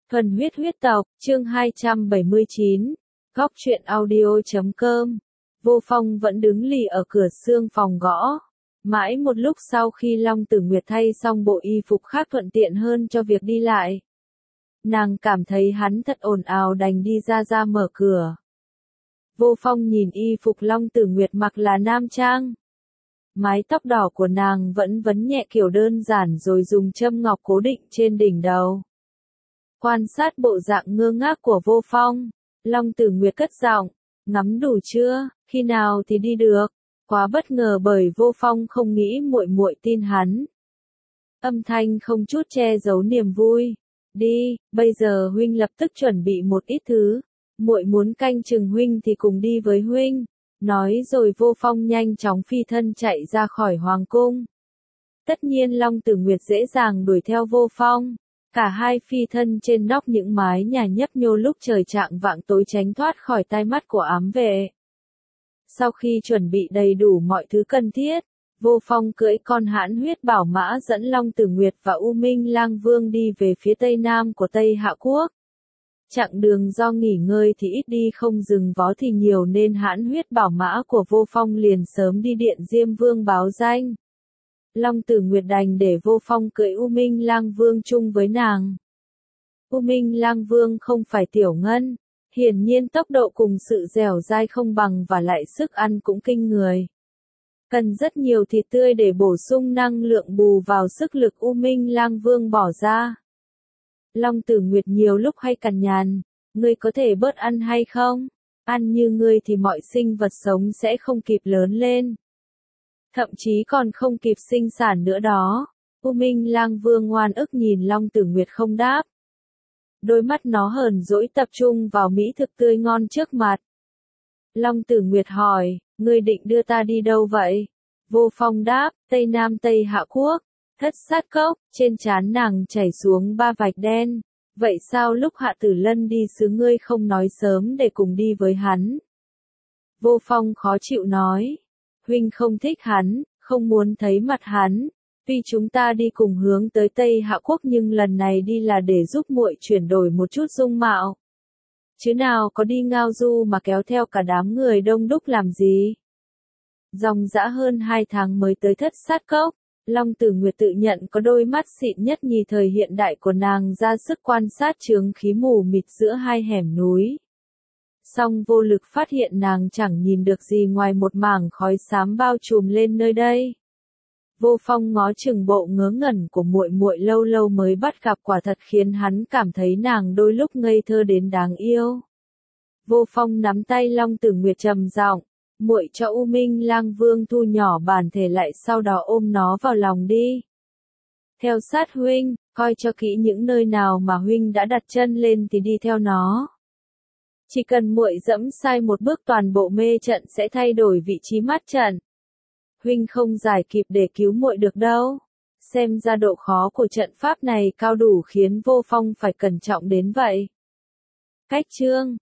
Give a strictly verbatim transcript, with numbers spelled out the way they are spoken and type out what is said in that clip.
Thuần huyết huyết tộc, chương hai trăm bảy mươi chín, góc truyện audio chấm com. Vô Phong vẫn đứng lì ở cửa xương phòng gõ. Mãi một lúc sau khi Long Tử Nguyệt thay xong bộ y phục khác thuận tiện hơn cho việc đi lại. Nàng cảm thấy hắn thật ồn ào đành đi ra ra mở cửa. Vô Phong nhìn y phục Long Tử Nguyệt mặc là nam trang. Mái tóc đỏ của nàng vẫn vấn nhẹ kiểu đơn giản rồi dùng châm ngọc cố định trên đỉnh đầu. Quan sát bộ dạng ngơ ngác của Vô Phong, Long Tử Nguyệt cất giọng, ngắm đủ chưa, khi nào thì đi được? Quá bất ngờ bởi Vô Phong không nghĩ muội muội tin hắn. Âm thanh không chút che giấu niềm vui. Đi, bây giờ huynh lập tức chuẩn bị một ít thứ. Muội muốn canh chừng huynh thì cùng đi với huynh. Nói rồi Vô Phong nhanh chóng phi thân chạy ra khỏi hoàng cung. Tất nhiên Long Tử Nguyệt dễ dàng đuổi theo Vô Phong. Cả hai phi thân trên nóc những mái nhà nhấp nhô lúc trời chạng vạng tối tránh thoát khỏi tai mắt của ám vệ. Sau khi chuẩn bị đầy đủ mọi thứ cần thiết, Vô Phong cưỡi con hãn huyết bảo mã dẫn Long Tử Nguyệt và U Minh Lang Vương đi về phía tây nam của Tây Hạ Quốc. Chặng đường do nghỉ ngơi thì ít đi không dừng vó thì nhiều nên hãn huyết bảo mã của Vô Phong liền sớm đi điện Diêm Vương báo danh. Long Tử Nguyệt đành để Vô Phong cưỡi U Minh Lang Vương chung với nàng. U Minh Lang Vương không phải tiểu ngân, hiển nhiên tốc độ cùng sự dẻo dai không bằng và lại sức ăn cũng kinh người. Cần rất nhiều thịt tươi để bổ sung năng lượng bù vào sức lực U Minh Lang Vương bỏ ra. Long Tử Nguyệt nhiều lúc hay cằn nhằn, ngươi có thể bớt ăn hay không? Ăn như ngươi thì mọi sinh vật sống sẽ không kịp lớn lên. Thậm chí còn không kịp sinh sản nữa đó. U Minh Lang Vương ngoan ức nhìn Long Tử Nguyệt không đáp. Đôi mắt nó hờn dỗi tập trung vào mỹ thực tươi ngon trước mặt. Long Tử Nguyệt hỏi, ngươi định đưa ta đi đâu vậy? Vô Phong đáp, Tây Nam Tây Hạ Quốc, Thất Sát Cốc, trên trán nàng chảy xuống ba vạch đen. Vậy sao lúc Hạ Tử Lân đi xứ ngươi không nói sớm để cùng đi với hắn? Vô Phong khó chịu nói. Huynh không thích hắn, không muốn thấy mặt hắn. Tuy chúng ta đi cùng hướng tới Tây Hạ Quốc nhưng lần này đi là để giúp muội chuyển đổi một chút dung mạo. Chứ nào có đi ngao du mà kéo theo cả đám người đông đúc làm gì. Dòng dã hơn hai tháng mới tới Thất Sát Cốc, Long Tử Nguyệt tự nhận có đôi mắt xịn nhất nhì thời hiện đại của nàng ra sức quan sát chướng khí mù mịt giữa hai hẻm núi. Song vô lực phát hiện nàng chẳng nhìn được gì ngoài một mảng khói xám bao trùm lên nơi đây. Vô Phong ngó chừng bộ ngớ ngẩn của muội muội lâu lâu mới bắt gặp quả thật khiến hắn cảm thấy nàng đôi lúc ngây thơ đến đáng yêu. Vô Phong nắm tay Long Tử Nguyệt trầm giọng, muội cho U Minh Lang Vương thu nhỏ bản thể lại sau đó ôm nó vào lòng đi. Theo sát huynh, coi cho kỹ những nơi nào mà huynh đã đặt chân lên thì đi theo nó. Chỉ cần muội dẫm sai một bước toàn bộ mê trận sẽ thay đổi vị trí mắt trận. Huynh không giải kịp để cứu muội được đâu. Xem ra độ khó của trận pháp này cao đủ khiến Vô Phong phải cẩn trọng đến vậy. Cách chương